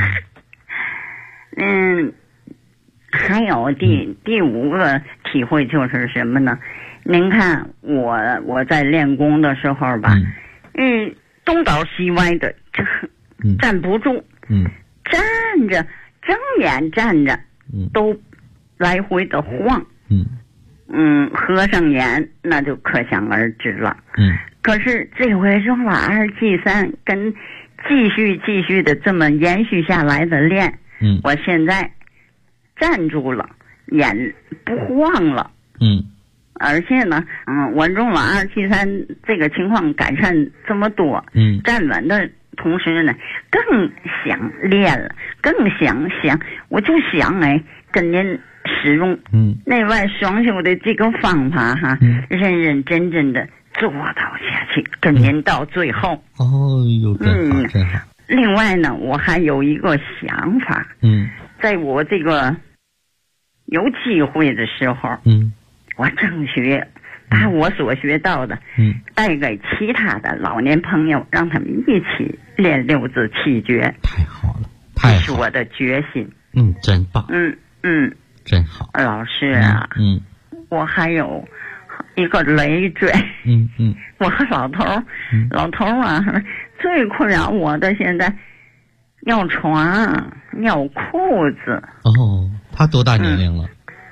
I: 还有第5个体会就是什么呢？您看我在练功的时候吧，东倒西歪的，站不住，站着睁眼站着，都来回的晃。合上眼那就可想而知了。可是这回用了2G3，跟继续的这么延续下来的练，我现在站住了，眼不晃了。而且呢，我用了2G3，这个情况改善这么多。站稳的同时呢，更想练了，更想，我就想跟您使用内外双修的这个方法哈，认真的做到下去，跟您到最后。真好。另外呢，我还有一个想法，在我这个有机会的时候，我正学，把我所学到的，带给其他的老年朋友，让他们一起练6字气诀。
E: 太好了，太好了，
I: 这是我的决心。
E: 真棒。真好。
I: 老师啊，我还有一个累赘。我和老头啊，最困扰我的现在尿床、尿裤子。
E: 他多大年龄了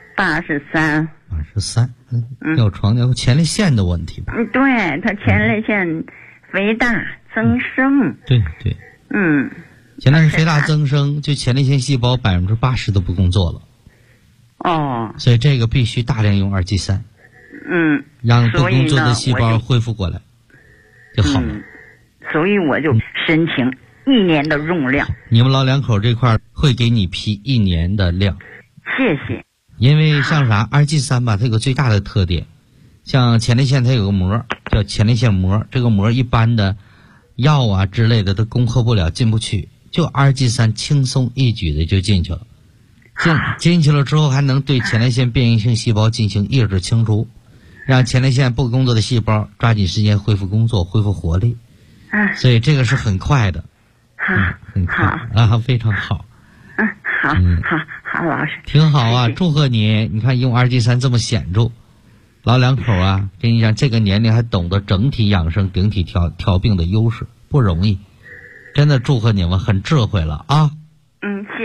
I: ？83。
E: 尿床尿前列腺的问题吧？
I: 对，他前列腺肥大增生。
E: 对。前列腺肥大增生，就前列腺细胞80%都不工作了。所以这个必须大量用2G3，让不工作的细胞恢复过来就好了。
I: 所以我就申请1年的用量。
E: 你们老两口这块会给你批1年的量。
I: 谢谢。
E: 因为像啥2G3吧，它有个最大的特点，像前列腺它有个膜叫前列腺膜，这个膜一般的药啊之类的都攻克不了，进不去，就2G3轻松一举的就进去了。进去了之后，还能对前列腺变异性细胞进行抑制清除，让前列腺不工作的细胞抓紧时间恢复工作，恢复活力。所以这个是很快的。很快非常好。
I: 好，老师。
E: 挺好啊，祝贺你！你看用2G3这么显著，老两口啊，跟你讲，这个年龄还懂得整体养生、顶体调病的优势，不容易。真的祝贺你们，很智慧了啊！
I: 谢谢。